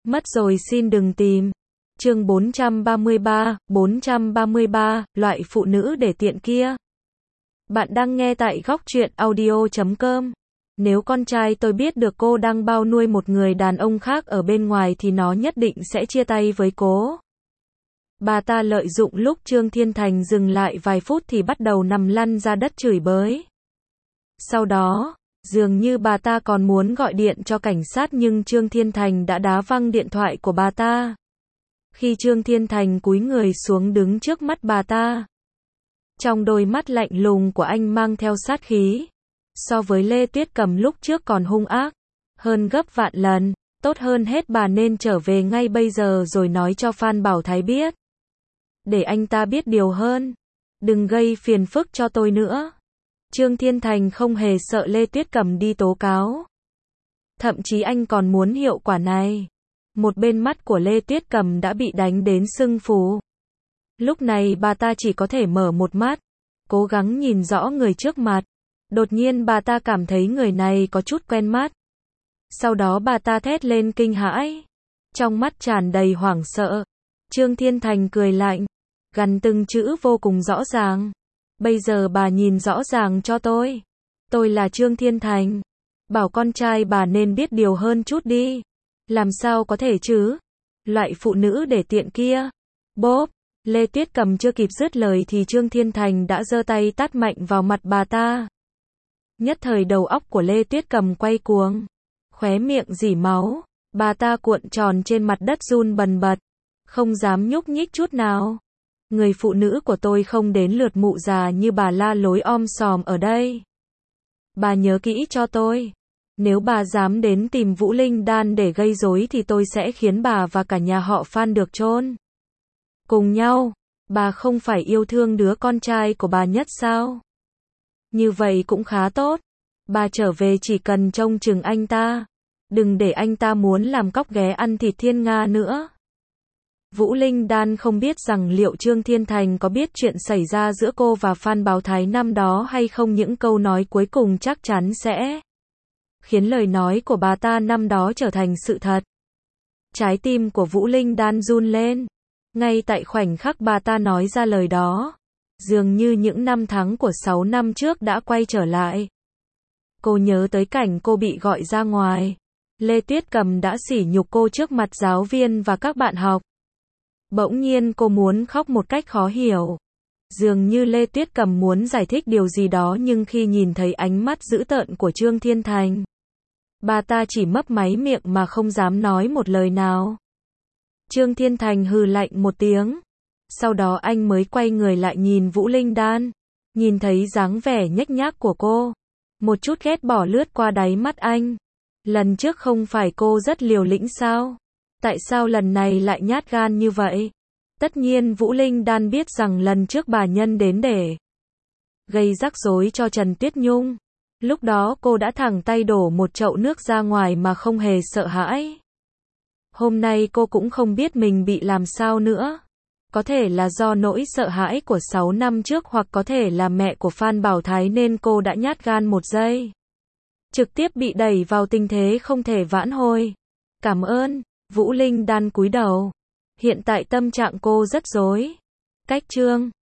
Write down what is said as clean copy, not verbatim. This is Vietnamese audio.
Mất rồi xin đừng tìm. Chương 433, loại phụ nữ để tiện kia. Bạn đang nghe tại góc truyện audio.com. Nếu con trai tôi biết được cô đang bao nuôi một người đàn ông khác ở bên ngoài thì nó nhất định sẽ chia tay với cô. Bà ta lợi dụng lúc Trương Thiên Thành dừng lại vài phút thì bắt đầu nằm lăn ra đất chửi bới. Sau đó, dường như bà ta còn muốn gọi điện cho cảnh sát nhưng Trương Thiên Thành đã đá văng điện thoại của bà ta. Khi Trương Thiên Thành cúi người xuống đứng trước mắt bà ta, trong đôi mắt lạnh lùng của anh mang theo sát khí. So với Lê Tuyết Cầm lúc trước còn hung ác hơn gấp vạn lần. Tốt hơn hết bà nên trở về ngay bây giờ rồi nói cho Phan Bảo Thái biết. Để anh ta biết điều hơn. Đừng gây phiền phức cho tôi nữa. Trương Thiên Thành không hề sợ Lê Tuyết Cầm đi tố cáo. Thậm chí anh còn muốn hiệu quả này. Một bên mắt của Lê Tuyết Cầm đã bị đánh đến sưng phù. Lúc này bà ta chỉ có thể mở một mắt, cố gắng nhìn rõ người trước mặt. Đột nhiên bà ta cảm thấy người này có chút quen mắt. Sau đó bà ta thét lên kinh hãi. Trong mắt tràn đầy hoảng sợ. Trương Thiên Thành cười lạnh, gằn từng chữ vô cùng rõ ràng. Bây giờ bà nhìn rõ ràng cho tôi. Tôi là Trương Thiên Thành. Bảo con trai bà nên biết điều hơn chút đi. Làm sao có thể chứ? Loại phụ nữ để tiện kia. Bốp, Lê Tuyết Cầm chưa kịp dứt lời thì Trương Thiên Thành đã giơ tay tát mạnh vào mặt bà ta. Nhất thời đầu óc của Lê Tuyết Cầm quay cuồng. Khóe miệng rỉ máu. Bà ta cuộn tròn trên mặt đất run bần bật. Không dám nhúc nhích chút nào. Người phụ nữ của tôi không đến lượt mụ già như bà la lối om sòm ở đây. Bà nhớ kỹ cho tôi. Nếu bà dám đến tìm Vũ Linh Đan để gây rối thì tôi sẽ khiến bà và cả nhà họ Phan được chôn cùng nhau. Bà không phải yêu thương đứa con trai của bà nhất sao? Như vậy cũng khá tốt. Bà trở về chỉ cần trông chừng anh ta. Đừng để anh ta muốn làm cóc ghé ăn thịt Thiên Nga nữa. Vũ Linh Đan không biết rằng liệu Trương Thiên Thành có biết chuyện xảy ra giữa cô và Phan Bảo Thái năm đó hay không. Những câu nói cuối cùng chắc chắn sẽ khiến lời nói của bà ta năm đó trở thành sự thật. Trái tim của Vũ Linh Đan run lên. Ngay tại khoảnh khắc bà ta nói ra lời đó, dường như những năm tháng của 6 năm trước đã quay trở lại. Cô nhớ tới cảnh cô bị gọi ra ngoài. Lê Tuyết Cầm đã sỉ nhục cô trước mặt giáo viên và các bạn học. Bỗng nhiên cô muốn khóc một cách khó hiểu. Dường như Lê Tuyết Cầm muốn giải thích điều gì đó nhưng khi nhìn thấy ánh mắt dữ tợn của Trương Thiên Thành, bà ta chỉ mấp máy miệng mà không dám nói một lời nào. Trương Thiên Thành hừ lạnh một tiếng. Sau đó anh mới quay người lại nhìn Vũ Linh Đan. Nhìn thấy dáng vẻ nhếch nhác của cô. Một chút ghét bỏ lướt qua đáy mắt anh. Lần trước không phải cô rất liều lĩnh sao? Tại sao lần này lại nhát gan như vậy? Tất nhiên Vũ Linh Đan biết rằng lần trước bà Nhân đến để gây rắc rối cho Trần Tuyết Nhung. Lúc đó cô đã thẳng tay đổ một chậu nước ra ngoài mà không hề sợ hãi. Hôm nay cô cũng không biết mình bị làm sao nữa. Có thể là do nỗi sợ hãi của 6 năm trước hoặc có thể là mẹ của Phan Bảo Thái nên cô đã nhát gan một giây. Trực tiếp bị đẩy vào tình thế không thể vãn hồi. Cảm ơn. Vũ Linh Đan cúi đầu. Hiện tại tâm trạng cô rất rối. Cách Trương